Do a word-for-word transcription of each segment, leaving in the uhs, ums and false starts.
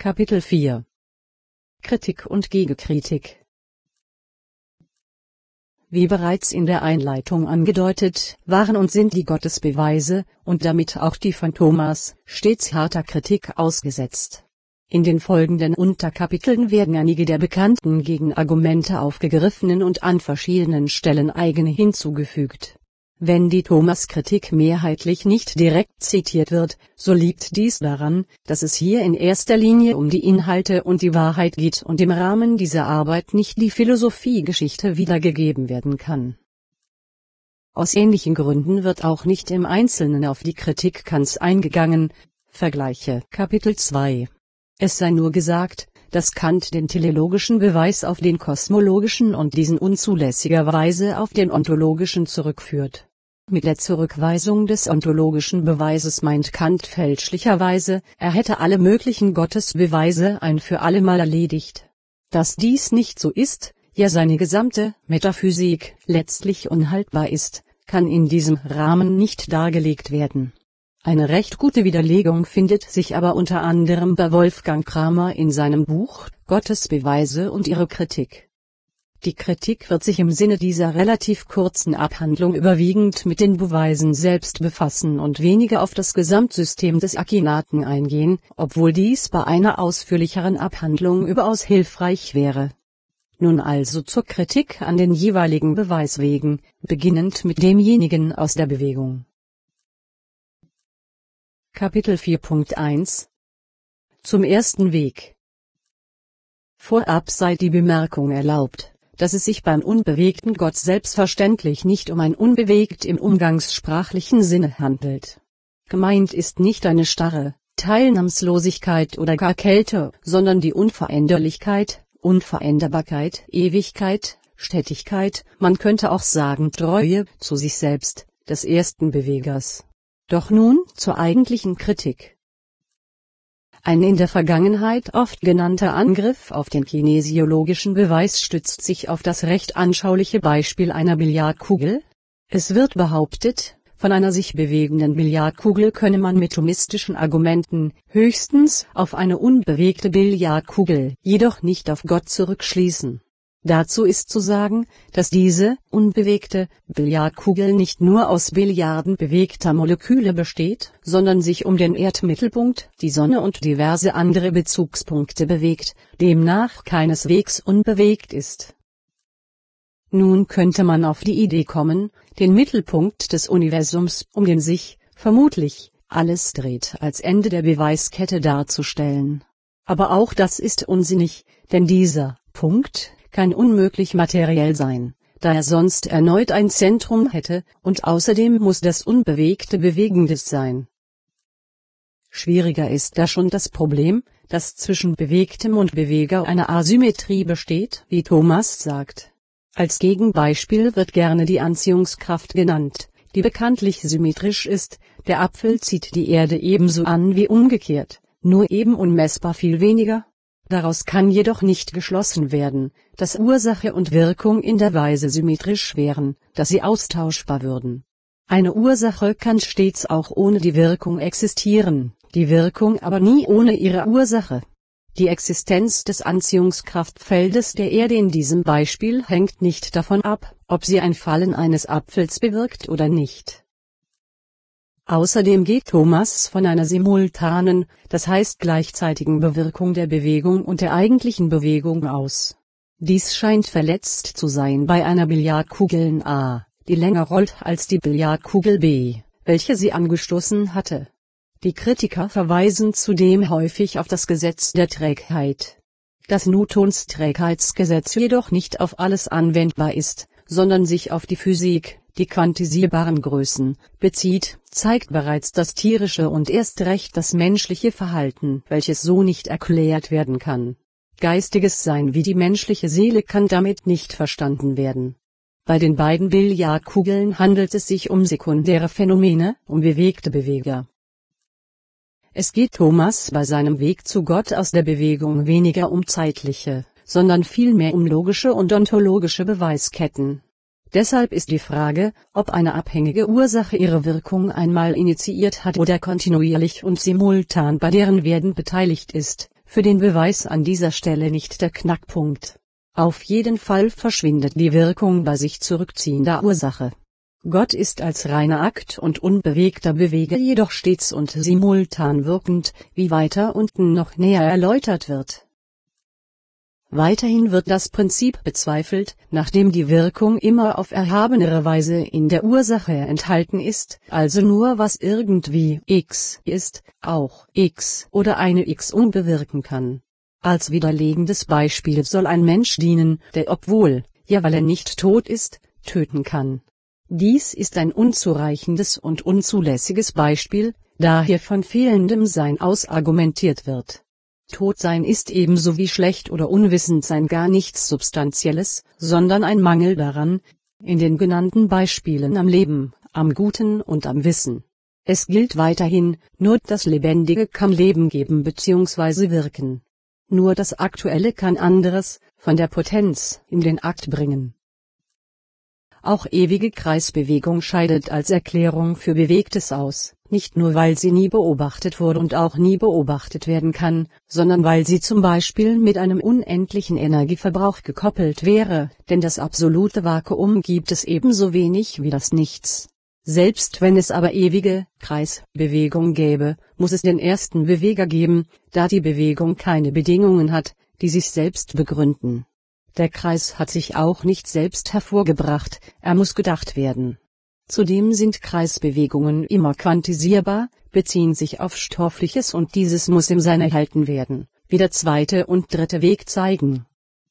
Kapitel vier Kritik und Gegenkritik. Wie bereits in der Einleitung angedeutet, waren und sind die Gottesbeweise, und damit auch die von Thomas, stets harter Kritik ausgesetzt. In den folgenden Unterkapiteln werden einige der bekannten Gegenargumente aufgegriffen und an verschiedenen Stellen eigene hinzugefügt. Wenn die Thomas-Kritik mehrheitlich nicht direkt zitiert wird, so liegt dies daran, dass es hier in erster Linie um die Inhalte und die Wahrheit geht und im Rahmen dieser Arbeit nicht die Philosophiegeschichte wiedergegeben werden kann. Aus ähnlichen Gründen wird auch nicht im Einzelnen auf die Kritik Kants eingegangen. Vergleiche Kapitel zwei. Es sei nur gesagt, dass Kant den teleologischen Beweis auf den kosmologischen und diesen unzulässigerweise auf den ontologischen zurückführt. Mit der Zurückweisung des ontologischen Beweises meint Kant fälschlicherweise, er hätte alle möglichen Gottesbeweise ein für allemal erledigt. Dass dies nicht so ist, ja seine gesamte Metaphysik letztlich unhaltbar ist, kann in diesem Rahmen nicht dargelegt werden. Eine recht gute Widerlegung findet sich aber unter anderem bei Wolfgang Kramer in seinem Buch Gottesbeweise und ihre Kritik. Die Kritik wird sich im Sinne dieser relativ kurzen Abhandlung überwiegend mit den Beweisen selbst befassen und weniger auf das Gesamtsystem des Akinaten eingehen, obwohl dies bei einer ausführlicheren Abhandlung überaus hilfreich wäre. Nun also zur Kritik an den jeweiligen Beweiswegen, beginnend mit demjenigen aus der Bewegung. Kapitel vier Punkt eins Zum ersten Weg. Vorab sei die Bemerkung erlaubt, dass es sich beim unbewegten Gott selbstverständlich nicht um ein Unbewegt im umgangssprachlichen Sinne handelt. Gemeint ist nicht eine starre Teilnahmslosigkeit oder gar Kälte, sondern die Unveränderlichkeit, Unveränderbarkeit, Ewigkeit, Stetigkeit, man könnte auch sagen Treue zu sich selbst, des ersten Bewegers. Doch nun zur eigentlichen Kritik. Ein in der Vergangenheit oft genannter Angriff auf den kinesiologischen Beweis stützt sich auf das recht anschauliche Beispiel einer Billardkugel. Es wird behauptet, von einer sich bewegenden Billardkugel könne man mit thomistischen Argumenten höchstens auf eine unbewegte Billardkugel, jedoch nicht auf Gott zurückschließen. Dazu ist zu sagen, dass diese unbewegte Billardkugel nicht nur aus Billiarden bewegter Moleküle besteht, sondern sich um den Erdmittelpunkt, die Sonne und diverse andere Bezugspunkte bewegt, demnach keineswegs unbewegt ist. Nun könnte man auf die Idee kommen, den Mittelpunkt des Universums, um den sich, vermutlich, alles dreht, als Ende der Beweiskette darzustellen. Aber auch das ist unsinnig, denn dieser Punkt kann unmöglich materiell sein, da er sonst erneut ein Zentrum hätte, und außerdem muss das Unbewegte Bewegendes sein. Schwieriger ist da schon das Problem, dass zwischen Bewegtem und Beweger eine Asymmetrie besteht, wie Thomas sagt. Als Gegenbeispiel wird gerne die Anziehungskraft genannt, die bekanntlich symmetrisch ist, der Apfel zieht die Erde ebenso an wie umgekehrt, nur eben unmessbar viel weniger. Daraus kann jedoch nicht geschlossen werden, dass Ursache und Wirkung in der Weise symmetrisch wären, dass sie austauschbar würden. Eine Ursache kann stets auch ohne die Wirkung existieren, die Wirkung aber nie ohne ihre Ursache. Die Existenz des Anziehungskraftfeldes der Erde in diesem Beispiel hängt nicht davon ab, ob sie ein Fallen eines Apfels bewirkt oder nicht. Außerdem geht Thomas von einer simultanen, das heißt gleichzeitigen Bewirkung der Bewegung und der eigentlichen Bewegung aus. Dies scheint verletzt zu sein bei einer Billardkugel A, die länger rollt als die Billardkugel B, welche sie angestoßen hatte. Die Kritiker verweisen zudem häufig auf das Gesetz der Trägheit. Dass Newtons Trägheitsgesetz jedoch nicht auf alles anwendbar ist, sondern sich auf die Physik, die quantisierbaren Größen, bezieht, zeigt bereits das tierische und erst recht das menschliche Verhalten, welches so nicht erklärt werden kann. Geistiges Sein wie die menschliche Seele kann damit nicht verstanden werden. Bei den beiden Billardkugeln handelt es sich um sekundäre Phänomene, um bewegte Beweger. Es geht Thomas bei seinem Weg zu Gott aus der Bewegung weniger um zeitliche, sondern vielmehr um logische und ontologische Beweisketten. Deshalb ist die Frage, ob eine abhängige Ursache ihre Wirkung einmal initiiert hat oder kontinuierlich und simultan bei deren Werden beteiligt ist, für den Beweis an dieser Stelle nicht der Knackpunkt. Auf jeden Fall verschwindet die Wirkung bei sich zurückziehender Ursache. Gott ist als reiner Akt und unbewegter Beweger jedoch stets und simultan wirkend, wie weiter unten noch näher erläutert wird. Weiterhin wird das Prinzip bezweifelt, nachdem die Wirkung immer auf erhabenere Weise in der Ursache enthalten ist, also nur was irgendwie x ist, auch x oder eine x-ung bewirken kann. Als widerlegendes Beispiel soll ein Mensch dienen, der obwohl, ja weil er nicht tot ist, töten kann. Dies ist ein unzureichendes und unzulässiges Beispiel, da hier von fehlendem Sein aus argumentiert wird. Totsein ist ebenso wie schlecht oder unwissend sein gar nichts Substanzielles, sondern ein Mangel daran, in den genannten Beispielen am Leben, am Guten und am Wissen. Es gilt weiterhin, nur das Lebendige kann Leben geben bzw. wirken. Nur das Aktuelle kann anderes, von der Potenz, in den Akt bringen. Auch ewige Kreisbewegung scheidet als Erklärung für Bewegtes aus, nicht nur weil sie nie beobachtet wurde und auch nie beobachtet werden kann, sondern weil sie zum Beispiel mit einem unendlichen Energieverbrauch gekoppelt wäre, denn das absolute Vakuum gibt es ebenso wenig wie das Nichts. Selbst wenn es aber ewige Kreisbewegung gäbe, muss es den ersten Beweger geben, da die Bewegung keine Bedingungen hat, die sich selbst begründen. Der Kreis hat sich auch nicht selbst hervorgebracht, er muss gedacht werden. Zudem sind Kreisbewegungen immer quantisierbar, beziehen sich auf Stoffliches und dieses muss im Sein erhalten werden, wie der zweite und dritte Weg zeigen.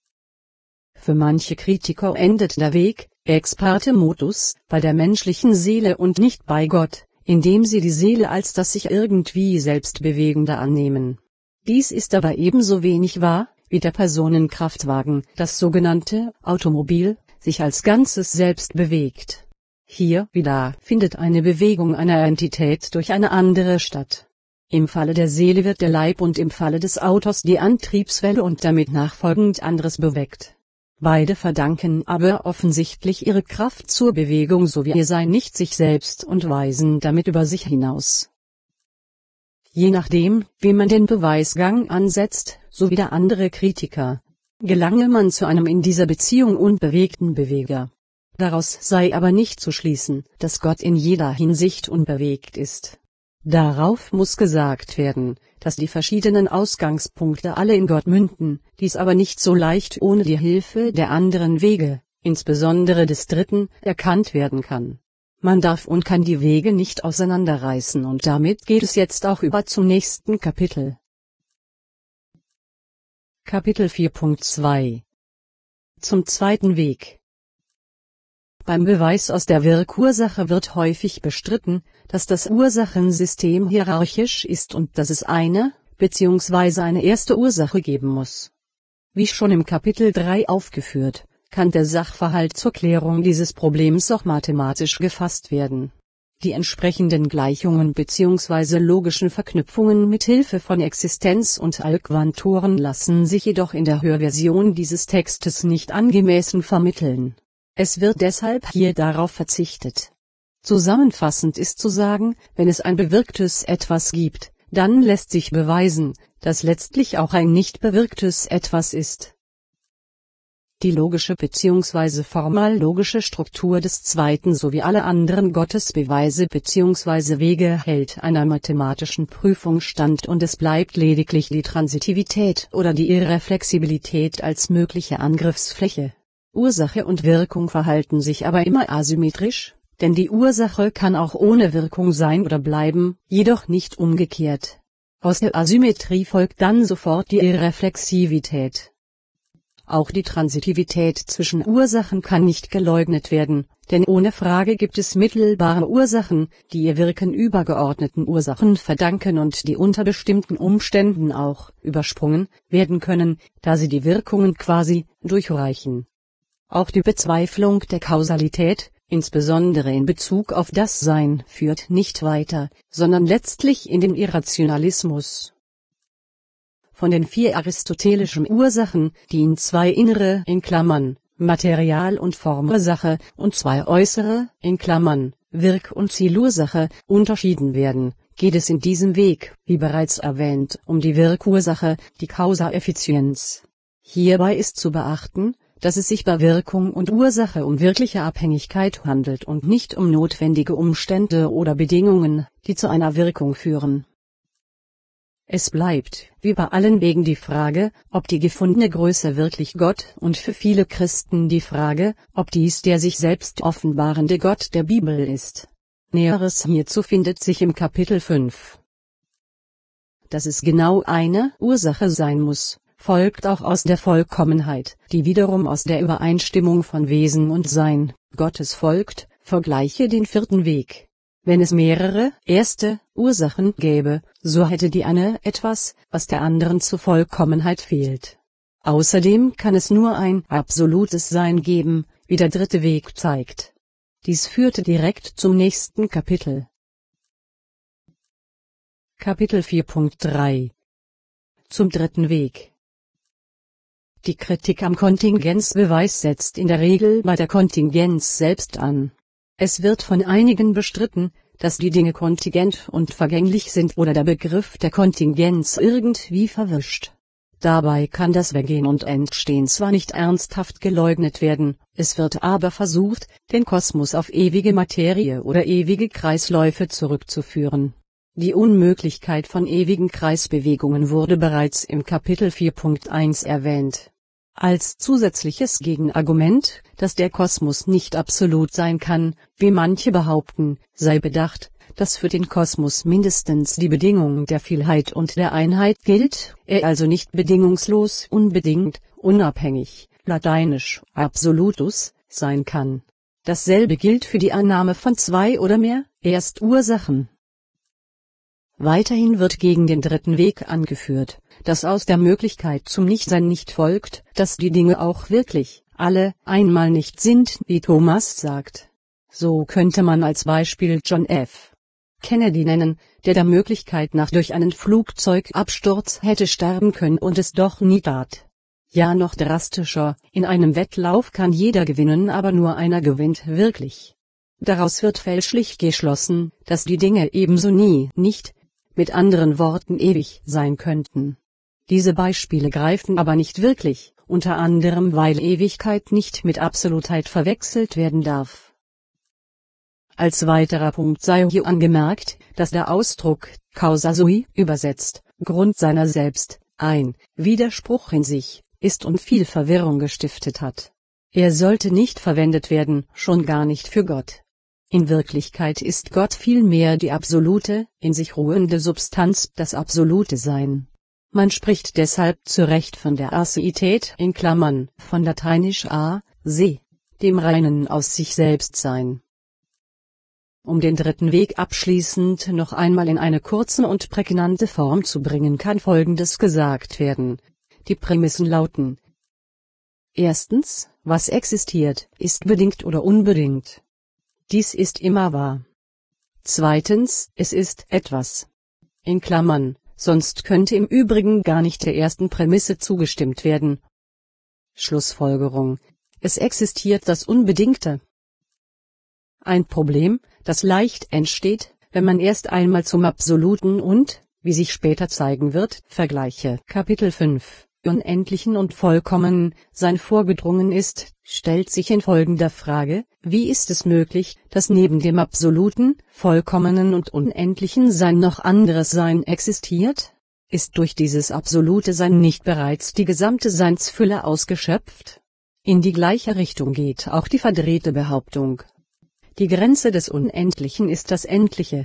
Für manche Kritiker endet der Weg, ex parte motus, bei der menschlichen Seele und nicht bei Gott, indem sie die Seele als das sich irgendwie selbst Bewegende annehmen. Dies ist aber ebenso wenig wahr, wie der Personenkraftwagen, das sogenannte Automobil, sich als Ganzes selbst bewegt. Hier wie da findet eine Bewegung einer Entität durch eine andere statt. Im Falle der Seele wird der Leib und im Falle des Autos die Antriebswelle und damit nachfolgend anderes bewegt. Beide verdanken aber offensichtlich ihre Kraft zur Bewegung sowie ihr Sein nicht sich selbst und weisen damit über sich hinaus. Je nachdem, wie man den Beweisgang ansetzt, so wie der andere Kritiker, gelange man zu einem in dieser Beziehung unbewegten Beweger. Daraus sei aber nicht zu schließen, dass Gott in jeder Hinsicht unbewegt ist. Darauf muss gesagt werden, dass die verschiedenen Ausgangspunkte alle in Gott münden, dies aber nicht so leicht ohne die Hilfe der anderen Wege, insbesondere des dritten, erkannt werden kann. Man darf und kann die Wege nicht auseinanderreißen und damit geht es jetzt auch über zum nächsten Kapitel. Kapitel vier Punkt zwei Zum zweiten Weg. Beim Beweis aus der Wirkursache wird häufig bestritten, dass das Ursachensystem hierarchisch ist und dass es eine, bzw. eine erste Ursache geben muss. Wie schon im Kapitel drei aufgeführt, kann der Sachverhalt zur Klärung dieses Problems auch mathematisch gefasst werden. Die entsprechenden Gleichungen bzw. logischen Verknüpfungen mit Hilfe von Existenz- und Äquantoren lassen sich jedoch in der Hörversion dieses Textes nicht angemessen vermitteln. Es wird deshalb hier darauf verzichtet. Zusammenfassend ist zu sagen, wenn es ein bewirktes Etwas gibt, dann lässt sich beweisen, dass letztlich auch ein nicht bewirktes Etwas ist. Die logische bzw. formal-logische Struktur des zweiten sowie alle anderen Gottesbeweise bzw. Wege hält einer mathematischen Prüfung stand und es bleibt lediglich die Transitivität oder die Irreflexibilität als mögliche Angriffsfläche. Ursache und Wirkung verhalten sich aber immer asymmetrisch, denn die Ursache kann auch ohne Wirkung sein oder bleiben, jedoch nicht umgekehrt. Aus der Asymmetrie folgt dann sofort die Irreflexivität. Auch die Transitivität zwischen Ursachen kann nicht geleugnet werden, denn ohne Frage gibt es mittelbare Ursachen, die ihr Wirken übergeordneten Ursachen verdanken und die unter bestimmten Umständen auch übersprungen werden können, da sie die Wirkungen quasi durchreichen. Auch die Bezweiflung der Kausalität, insbesondere in Bezug auf das Sein, führt nicht weiter, sondern letztlich in den Irrationalismus. Von den vier aristotelischen Ursachen, die in zwei innere in Klammern, Material- und Formursache, und zwei äußere in Klammern, Wirk- und Zielursache, unterschieden werden, geht es in diesem Weg, wie bereits erwähnt, um die Wirkursache, die Causa efficiens. Hierbei ist zu beachten, dass es sich bei Wirkung und Ursache um wirkliche Abhängigkeit handelt und nicht um notwendige Umstände oder Bedingungen, die zu einer Wirkung führen. Es bleibt, wie bei allen Wegen, die Frage, ob die gefundene Größe wirklich Gott, und für viele Christen die Frage, ob dies der sich selbst offenbarende Gott der Bibel ist. Näheres hierzu findet sich im Kapitel fünf. Dass es genau eine Ursache sein muss, folgt auch aus der Vollkommenheit, die wiederum aus der Übereinstimmung von Wesen und Sein Gottes folgt. Vergleiche den vierten Weg. Wenn es mehrere erste Ursachen gäbe, so hätte die eine etwas, was der anderen zur Vollkommenheit fehlt. Außerdem kann es nur ein absolutes Sein geben, wie der dritte Weg zeigt. Dies führte direkt zum nächsten Kapitel. Kapitel vier Punkt drei. Zum dritten Weg. Die Kritik am Kontingenzbeweis setzt in der Regel bei der Kontingenz selbst an. Es wird von einigen bestritten, dass die Dinge kontingent und vergänglich sind oder der Begriff der Kontingenz irgendwie verwischt. Dabei kann das Vergehen und Entstehen zwar nicht ernsthaft geleugnet werden, es wird aber versucht, den Kosmos auf ewige Materie oder ewige Kreisläufe zurückzuführen. Die Unmöglichkeit von ewigen Kreisbewegungen wurde bereits im Kapitel vier Punkt eins erwähnt. Als zusätzliches Gegenargument, dass der Kosmos nicht absolut sein kann, wie manche behaupten, sei bedacht, dass für den Kosmos mindestens die Bedingung der Vielheit und der Einheit gilt, er also nicht bedingungslos, unbedingt, unabhängig, lateinisch absolutus, sein kann. Dasselbe gilt für die Annahme von zwei oder mehr Erstursachen. Weiterhin wird gegen den dritten Weg angeführt, dass aus der Möglichkeit zum Nichtsein nicht folgt, dass die Dinge auch wirklich, alle, einmal nicht sind, wie Thomas sagt. So könnte man als Beispiel John F. Kennedy nennen, der der Möglichkeit nach durch einen Flugzeugabsturz hätte sterben können und es doch nie tat. Ja, noch drastischer, in einem Wettlauf kann jeder gewinnen, aber nur einer gewinnt wirklich. Daraus wird fälschlich geschlossen, dass die Dinge ebenso nie, nicht, mit anderen Worten ewig sein könnten. Diese Beispiele greifen aber nicht wirklich, unter anderem weil Ewigkeit nicht mit Absolutheit verwechselt werden darf. Als weiterer Punkt sei hier angemerkt, dass der Ausdruck causa sui, übersetzt, Grund seiner selbst, ein Widerspruch in sich ist und viel Verwirrung gestiftet hat. Er sollte nicht verwendet werden, schon gar nicht für Gott. In Wirklichkeit ist Gott vielmehr die absolute, in sich ruhende Substanz, das absolute Sein. Man spricht deshalb zu Recht von der Aseität in Klammern, von lateinisch a, se, dem reinen aus sich selbst Sein. Um den dritten Weg abschließend noch einmal in eine kurze und prägnante Form zu bringen, kann Folgendes gesagt werden. Die Prämissen lauten: Erstens, was existiert, ist bedingt oder unbedingt. Dies ist immer wahr. Zweitens, es ist etwas. In Klammern, sonst könnte im Übrigen gar nicht der ersten Prämisse zugestimmt werden. Schlussfolgerung: Es existiert das Unbedingte. Ein Problem, das leicht entsteht, wenn man erst einmal zum Absoluten und, wie sich später zeigen wird, Vergleiche Kapitel fünf, Unendlichen und Vollkommenen, Sein vorgedrungen ist, stellt sich in folgender Frage: Wie ist es möglich, dass neben dem absoluten, vollkommenen und unendlichen Sein noch anderes Sein existiert? Ist durch dieses absolute Sein nicht bereits die gesamte Seinsfülle ausgeschöpft? In die gleiche Richtung geht auch die verdrehte Behauptung. Die Grenze des Unendlichen ist das Endliche.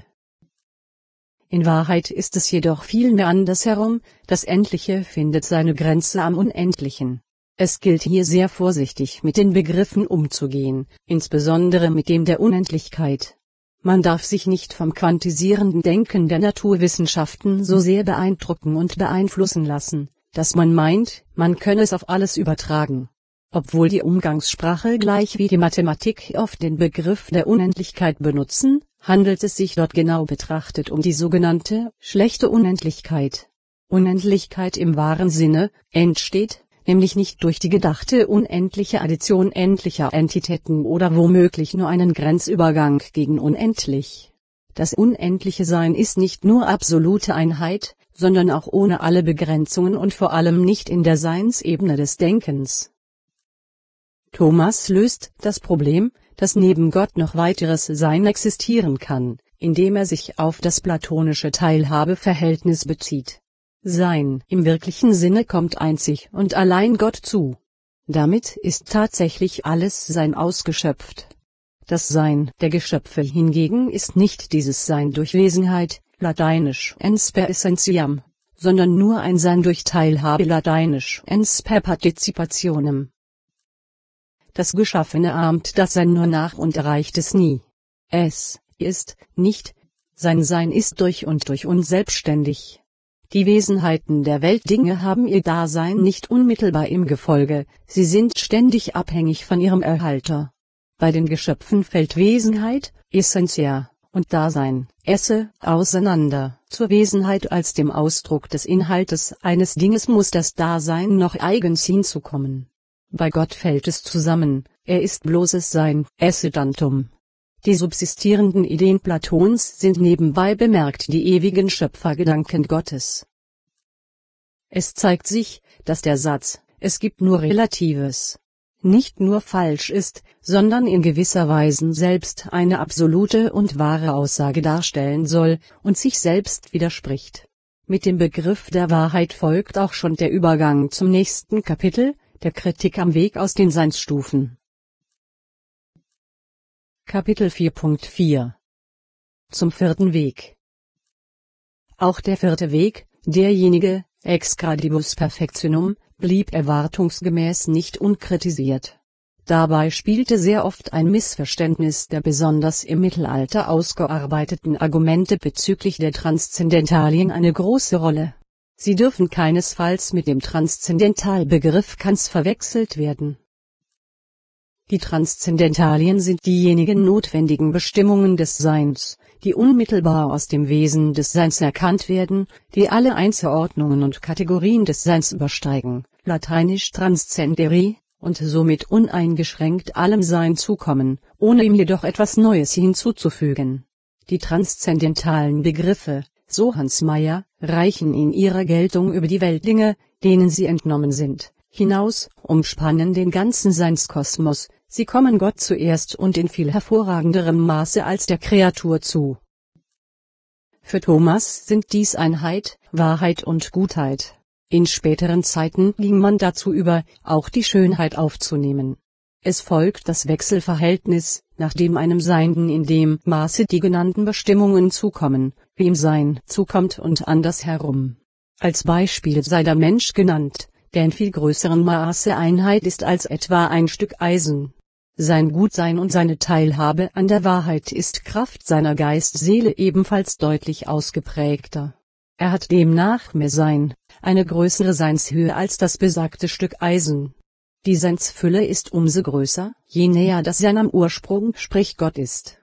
In Wahrheit ist es jedoch vielmehr andersherum, das Endliche findet seine Grenze am Unendlichen. Es gilt hier sehr vorsichtig mit den Begriffen umzugehen, insbesondere mit dem der Unendlichkeit. Man darf sich nicht vom quantisierenden Denken der Naturwissenschaften so sehr beeindrucken und beeinflussen lassen, dass man meint, man könne es auf alles übertragen. Obwohl die Umgangssprache gleich wie die Mathematik oft den Begriff der Unendlichkeit benutzen, handelt es sich dort genau betrachtet um die sogenannte schlechte Unendlichkeit. Unendlichkeit im wahren Sinne entsteht nämlich nicht durch die gedachte unendliche Addition endlicher Entitäten oder womöglich nur einen Grenzübergang gegen unendlich. Das unendliche Sein ist nicht nur absolute Einheit, sondern auch ohne alle Begrenzungen und vor allem nicht in der Seinsebene des Denkens. Thomas löst das Problem, dass neben Gott noch weiteres Sein existieren kann, indem er sich auf das platonische Teilhabeverhältnis bezieht. Sein im wirklichen Sinne kommt einzig und allein Gott zu. Damit ist tatsächlich alles Sein ausgeschöpft. Das Sein der Geschöpfe hingegen ist nicht dieses Sein durch Wesenheit, lateinisch ens per essentiam, sondern nur ein Sein durch Teilhabe, lateinisch ens per participationem. Das Geschaffene ahmt das Sein nur nach und erreicht es nie. Es ist nicht, sein Sein ist durch und durch unselbstständig. Die Wesenheiten der Weltdinge haben ihr Dasein nicht unmittelbar im Gefolge, sie sind ständig abhängig von ihrem Erhalter. Bei den Geschöpfen fällt Wesenheit, Essentia, und Dasein, Esse, auseinander. Zur Wesenheit als dem Ausdruck des Inhaltes eines Dinges muss das Dasein noch eigens hinzukommen. Bei Gott fällt es zusammen, er ist bloßes Sein, esse tantum. Die subsistierenden Ideen Platons sind nebenbei bemerkt die ewigen Schöpfergedanken Gottes. Es zeigt sich, dass der Satz, es gibt nur Relatives, nicht nur falsch ist, sondern in gewisser Weise selbst eine absolute und wahre Aussage darstellen soll, und sich selbst widerspricht. Mit dem Begriff der Wahrheit folgt auch schon der Übergang zum nächsten Kapitel, der Kritik am Weg aus den Seinsstufen. Kapitel vier Punkt vier Zum vierten Weg. Auch der vierte Weg, derjenige, ex gradibus perfectionum, blieb erwartungsgemäß nicht unkritisiert. Dabei spielte sehr oft ein Missverständnis der besonders im Mittelalter ausgearbeiteten Argumente bezüglich der Transzendentalien eine große Rolle. Sie dürfen keinesfalls mit dem Transzendentalbegriff Kants verwechselt werden. Die Transzendentalien sind diejenigen notwendigen Bestimmungen des Seins, die unmittelbar aus dem Wesen des Seins erkannt werden, die alle Einzelordnungen und Kategorien des Seins übersteigen, lateinisch transcendere, und somit uneingeschränkt allem Sein zukommen, ohne ihm jedoch etwas Neues hinzuzufügen. Die transzendentalen Begriffe, so Hans Meyer, reichen in ihrer Geltung über die Weltdinge, denen sie entnommen sind, hinaus, umspannen den ganzen Seinskosmos, sie kommen Gott zuerst und in viel hervorragenderem Maße als der Kreatur zu. Für Thomas sind dies Einheit, Wahrheit und Gutheit. In späteren Zeiten ging man dazu über, auch die Schönheit aufzunehmen. Es folgt das Wechselverhältnis, nachdem einem Seienden in dem Maße die genannten Bestimmungen zukommen, wie ihm Sein zukommt und andersherum. Als Beispiel sei der Mensch genannt, der in viel größerem Maße Einheit ist als etwa ein Stück Eisen. Sein Gutsein und seine Teilhabe an der Wahrheit ist Kraft seiner Geist-Seele ebenfalls deutlich ausgeprägter. Er hat demnach mehr Sein, eine größere Seinshöhe als das besagte Stück Eisen. Die Seinsfülle ist umso größer, je näher das Sein am Ursprung, sprich Gott ist.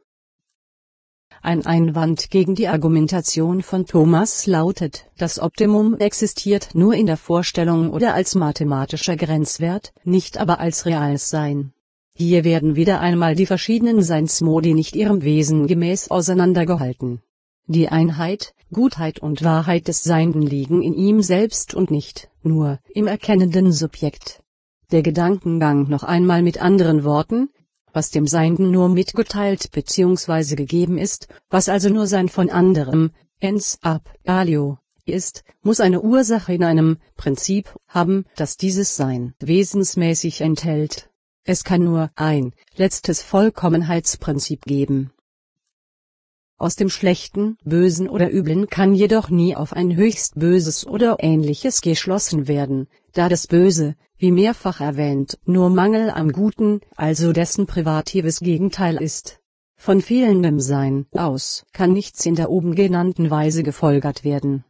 Ein Einwand gegen die Argumentation von Thomas lautet, das Optimum existiert nur in der Vorstellung oder als mathematischer Grenzwert, nicht aber als reales Sein. Hier werden wieder einmal die verschiedenen Seinsmodi nicht ihrem Wesen gemäß auseinandergehalten. Die Einheit, Gutheit und Wahrheit des Seienden liegen in ihm selbst und nicht nur im erkennenden Subjekt. Der Gedankengang noch einmal mit anderen Worten: Was dem Seienden nur mitgeteilt bzw. gegeben ist, was also nur Sein von anderem, ens ab alio, ist, muss eine Ursache in einem Prinzip haben, das dieses Sein wesensmäßig enthält. Es kann nur ein letztes Vollkommenheitsprinzip geben. Aus dem Schlechten, Bösen oder Üblen kann jedoch nie auf ein höchst Böses oder Ähnliches geschlossen werden, da das Böse, wie mehrfach erwähnt, nur Mangel am Guten, also dessen privatives Gegenteil ist. Von fehlendem Sein aus kann nichts in der oben genannten Weise gefolgert werden.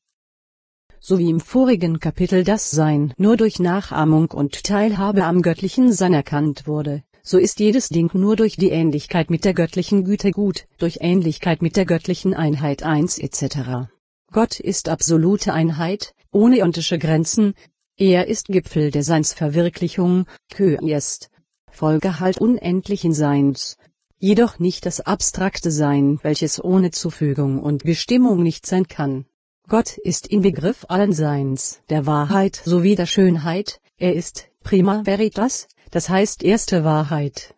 So wie im vorigen Kapitel das Sein nur durch Nachahmung und Teilhabe am göttlichen Sein erkannt wurde, so ist jedes Ding nur durch die Ähnlichkeit mit der göttlichen Güte gut, durch Ähnlichkeit mit der göttlichen Einheit eins et cetera. Gott ist absolute Einheit, ohne iontische Grenzen, er ist Gipfel der Seinsverwirklichung, Kö ist Folgehalt unendlichen Seins. jedoch nicht das abstrakte Sein, welches ohne Zufügung und Bestimmung nicht sein kann. Gott ist Inbegriff allen Seins, der Wahrheit sowie der Schönheit, er ist Prima Veritas, das heißt erste Wahrheit.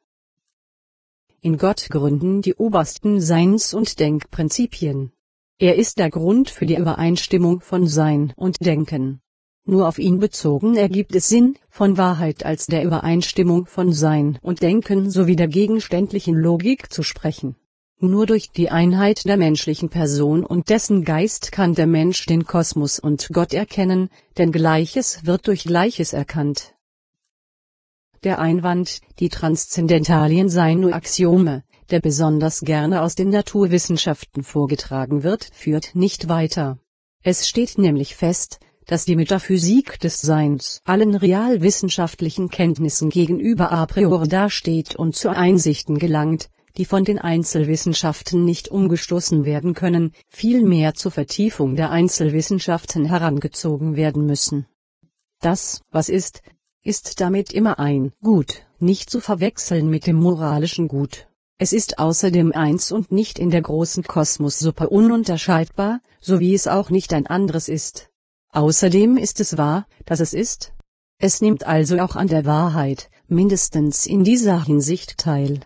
In Gott gründen die obersten Seins- und Denkprinzipien. Er ist der Grund für die Übereinstimmung von Sein und Denken. Nur auf ihn bezogen ergibt es Sinn, von Wahrheit als der Übereinstimmung von Sein und Denken sowie der gegenständlichen Logik zu sprechen. Nur durch die Einheit der menschlichen Person und dessen Geist kann der Mensch den Kosmos und Gott erkennen, denn Gleiches wird durch Gleiches erkannt. Der Einwand, die Transzendentalien seien nur Axiome, der besonders gerne aus den Naturwissenschaften vorgetragen wird, führt nicht weiter. Es steht nämlich fest, dass die Metaphysik des Seins allen realwissenschaftlichen Kenntnissen gegenüber a priori dasteht und zu Einsichten gelangt, die von den Einzelwissenschaften nicht umgestoßen werden können, vielmehr zur Vertiefung der Einzelwissenschaften herangezogen werden müssen. Das, was ist, ist damit immer ein Gut, nicht zu verwechseln mit dem moralischen Gut. Es ist außerdem eins und nicht in der großen Kosmossuppe ununterscheidbar, so wie es auch nicht ein anderes ist. Außerdem ist es wahr, dass es ist. Es nimmt also auch an der Wahrheit, mindestens in dieser Hinsicht teil.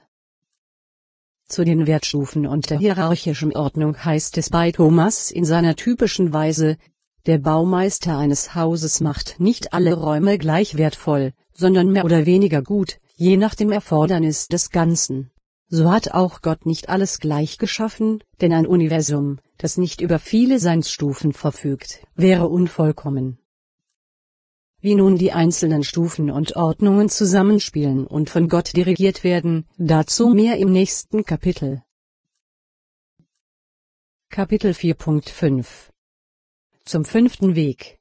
Zu den Wertstufen und der hierarchischen Ordnung heißt es bei Thomas in seiner typischen Weise: Der Baumeister eines Hauses macht nicht alle Räume gleich wertvoll, sondern mehr oder weniger gut, je nach dem Erfordernis des Ganzen. So hat auch Gott nicht alles gleich geschaffen, denn ein Universum, das nicht über viele Seinsstufen verfügt, wäre unvollkommen. Wie nun die einzelnen Stufen und Ordnungen zusammenspielen und von Gott dirigiert werden, dazu mehr im nächsten Kapitel. Kapitel vier Punkt fünf Zum fünften Weg.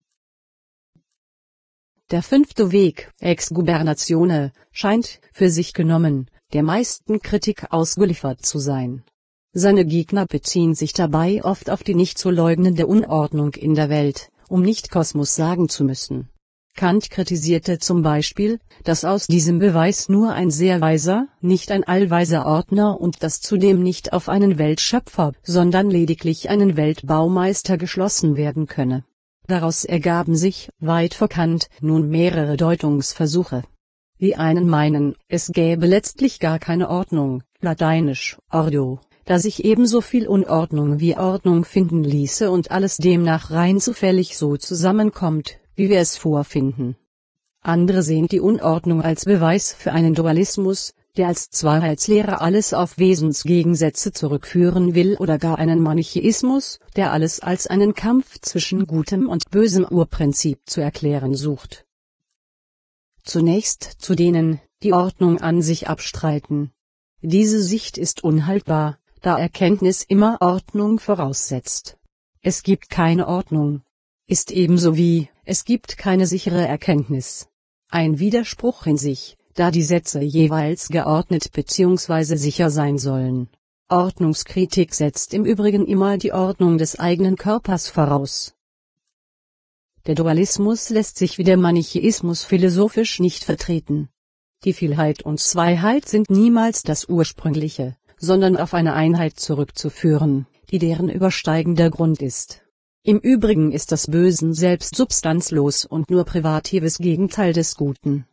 Der fünfte Weg, Exgubernatione, scheint, für sich genommen, der meisten Kritik ausgeliefert zu sein. Seine Gegner beziehen sich dabei oft auf die nicht zu leugnende Unordnung in der Welt, um nicht Kosmos sagen zu müssen. Kant kritisierte zum Beispiel, dass aus diesem Beweis nur ein sehr weiser, nicht ein allweiser Ordner und dass zudem nicht auf einen Weltschöpfer, sondern lediglich einen Weltbaumeister geschlossen werden könne. Daraus ergaben sich, weit vor Kant, nun mehrere Deutungsversuche. Die einen meinen, es gäbe letztlich gar keine Ordnung, lateinisch ordo, da sich ebenso viel Unordnung wie Ordnung finden ließe und alles demnach rein zufällig so zusammenkommt, wie wir es vorfinden. Andere sehen die Unordnung als Beweis für einen Dualismus, der als Zweiheitslehre alles auf Wesensgegensätze zurückführen will, oder gar einen Manichäismus, der alles als einen Kampf zwischen gutem und bösem Urprinzip zu erklären sucht. Zunächst zu denen, die Ordnung an sich abstreiten. Diese Sicht ist unhaltbar, da Erkenntnis immer Ordnung voraussetzt. Es gibt keine Ordnung. Ist ebenso wie, es gibt keine sichere Erkenntnis. Ein Widerspruch in sich, da die Sätze jeweils geordnet bzw. sicher sein sollen. Ordnungskritik setzt im Übrigen immer die Ordnung des eigenen Körpers voraus. Der Dualismus lässt sich wie der Manichäismus philosophisch nicht vertreten. Die Vielheit und Zweiheit sind niemals das Ursprüngliche, sondern auf eine Einheit zurückzuführen, die deren übersteigender Grund ist. Im Übrigen ist das Bösen selbst substanzlos und nur privatives Gegenteil des Guten.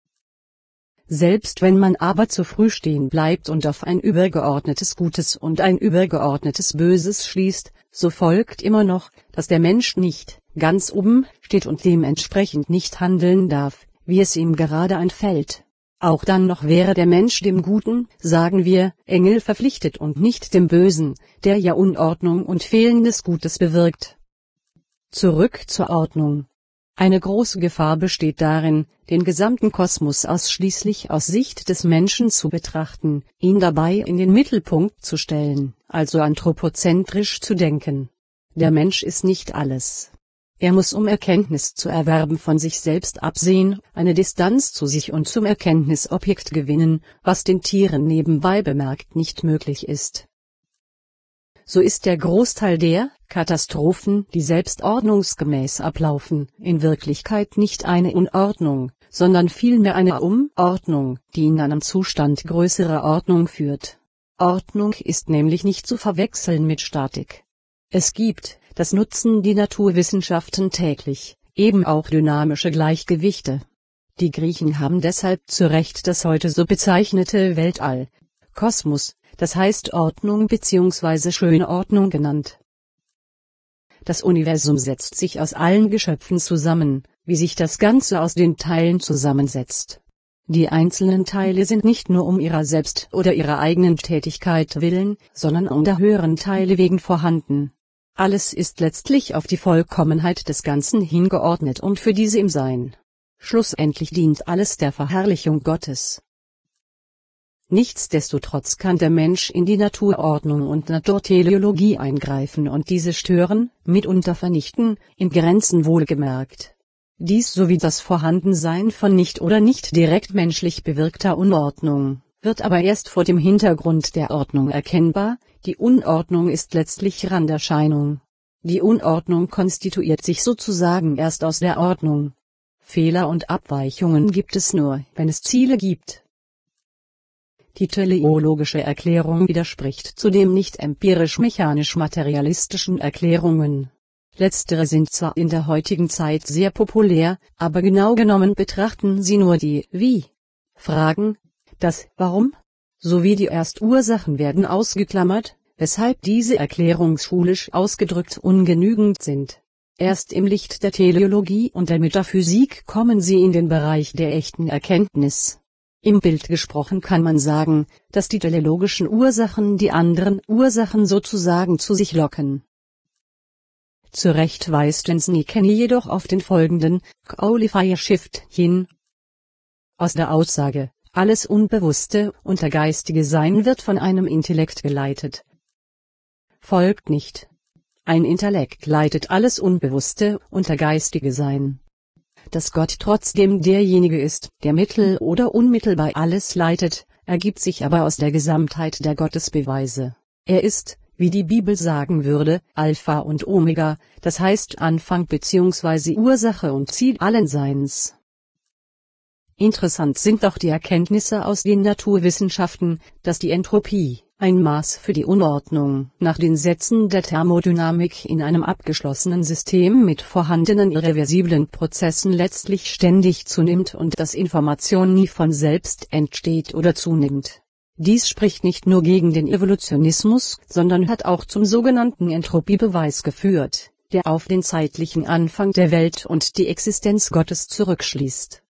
Selbst wenn man aber zu früh stehen bleibt und auf ein übergeordnetes Gutes und ein übergeordnetes Böses schließt, so folgt immer noch, dass der Mensch nicht ganz oben steht und dementsprechend nicht handeln darf, wie es ihm gerade einfällt. Auch dann noch wäre der Mensch dem Guten, sagen wir, Engel verpflichtet und nicht dem Bösen, der ja Unordnung und fehlendes Gutes bewirkt. Zurück zur Ordnung. Eine große Gefahr besteht darin, den gesamten Kosmos ausschließlich aus Sicht des Menschen zu betrachten, ihn dabei in den Mittelpunkt zu stellen, also anthropozentrisch zu denken. Der Mensch ist nicht alles. Er muss, um Erkenntnis zu erwerben, von sich selbst absehen, eine Distanz zu sich und zum Erkenntnisobjekt gewinnen, was den Tieren nebenbei bemerkt nicht möglich ist. So ist der Großteil der Katastrophen, die selbst ordnungsgemäß ablaufen, in Wirklichkeit nicht eine Unordnung, sondern vielmehr eine Umordnung, die in einen Zustand größerer Ordnung führt. Ordnung ist nämlich nicht zu verwechseln mit Statik. Es gibt, das nutzen die Naturwissenschaften täglich, eben auch dynamische Gleichgewichte. Die Griechen haben deshalb zu Recht das heute so bezeichnete Weltall, Kosmos, das heißt Ordnung bzw. Schönordnung genannt. Das Universum setzt sich aus allen Geschöpfen zusammen, wie sich das Ganze aus den Teilen zusammensetzt. Die einzelnen Teile sind nicht nur um ihrer selbst oder ihrer eigenen Tätigkeit willen, sondern um der höheren Teile wegen vorhanden. Alles ist letztlich auf die Vollkommenheit des Ganzen hingeordnet und für diese im Sein. Schlussendlich dient alles der Verherrlichung Gottes. Nichtsdestotrotz kann der Mensch in die Naturordnung und Naturteleologie eingreifen und diese stören, mitunter vernichten, in Grenzen wohlgemerkt. Dies sowie das Vorhandensein von nicht oder nicht direkt menschlich bewirkter Unordnung, wird aber erst vor dem Hintergrund der Ordnung erkennbar. Die Unordnung ist letztlich Randerscheinung. Die Unordnung konstituiert sich sozusagen erst aus der Ordnung. Fehler und Abweichungen gibt es nur, wenn es Ziele gibt. Die teleologische Erklärung widerspricht zudem nicht empirisch-mechanisch-materialistischen Erklärungen. Letztere sind zwar in der heutigen Zeit sehr populär, aber genau genommen betrachten sie nur die Wie-Fragen, das Warum, sowie die Erstursachen werden ausgeklammert, weshalb diese erklärungsschulisch ausgedrückt ungenügend sind. Erst im Licht der Teleologie und der Metaphysik kommen sie in den Bereich der echten Erkenntnis. Im Bild gesprochen kann man sagen, dass die teleologischen Ursachen die anderen Ursachen sozusagen zu sich locken. Zu Recht weist Wensnikenny jedoch auf den folgenden Qualifier Shift hin. Aus der Aussage, alles unbewusste, untergeistige Sein wird von einem Intellekt geleitet, folgt nicht: Ein Intellekt leitet alles unbewusste, untergeistige Sein. Dass Gott trotzdem derjenige ist, der mittel- oder unmittelbar alles leitet, ergibt sich aber aus der Gesamtheit der Gottesbeweise. Er ist, wie die Bibel sagen würde, Alpha und Omega, das heißt Anfang bzw. Ursache und Ziel allen Seins. Interessant sind auch die Erkenntnisse aus den Naturwissenschaften, dass die Entropie, ein Maß für die Unordnung, nach den Sätzen der Thermodynamik in einem abgeschlossenen System mit vorhandenen irreversiblen Prozessen letztlich ständig zunimmt und dass Information nie von selbst entsteht oder zunimmt. Dies spricht nicht nur gegen den Evolutionismus, sondern hat auch zum sogenannten Entropiebeweis geführt, der auf den zeitlichen Anfang der Welt und die Existenz Gottes zurückschließt.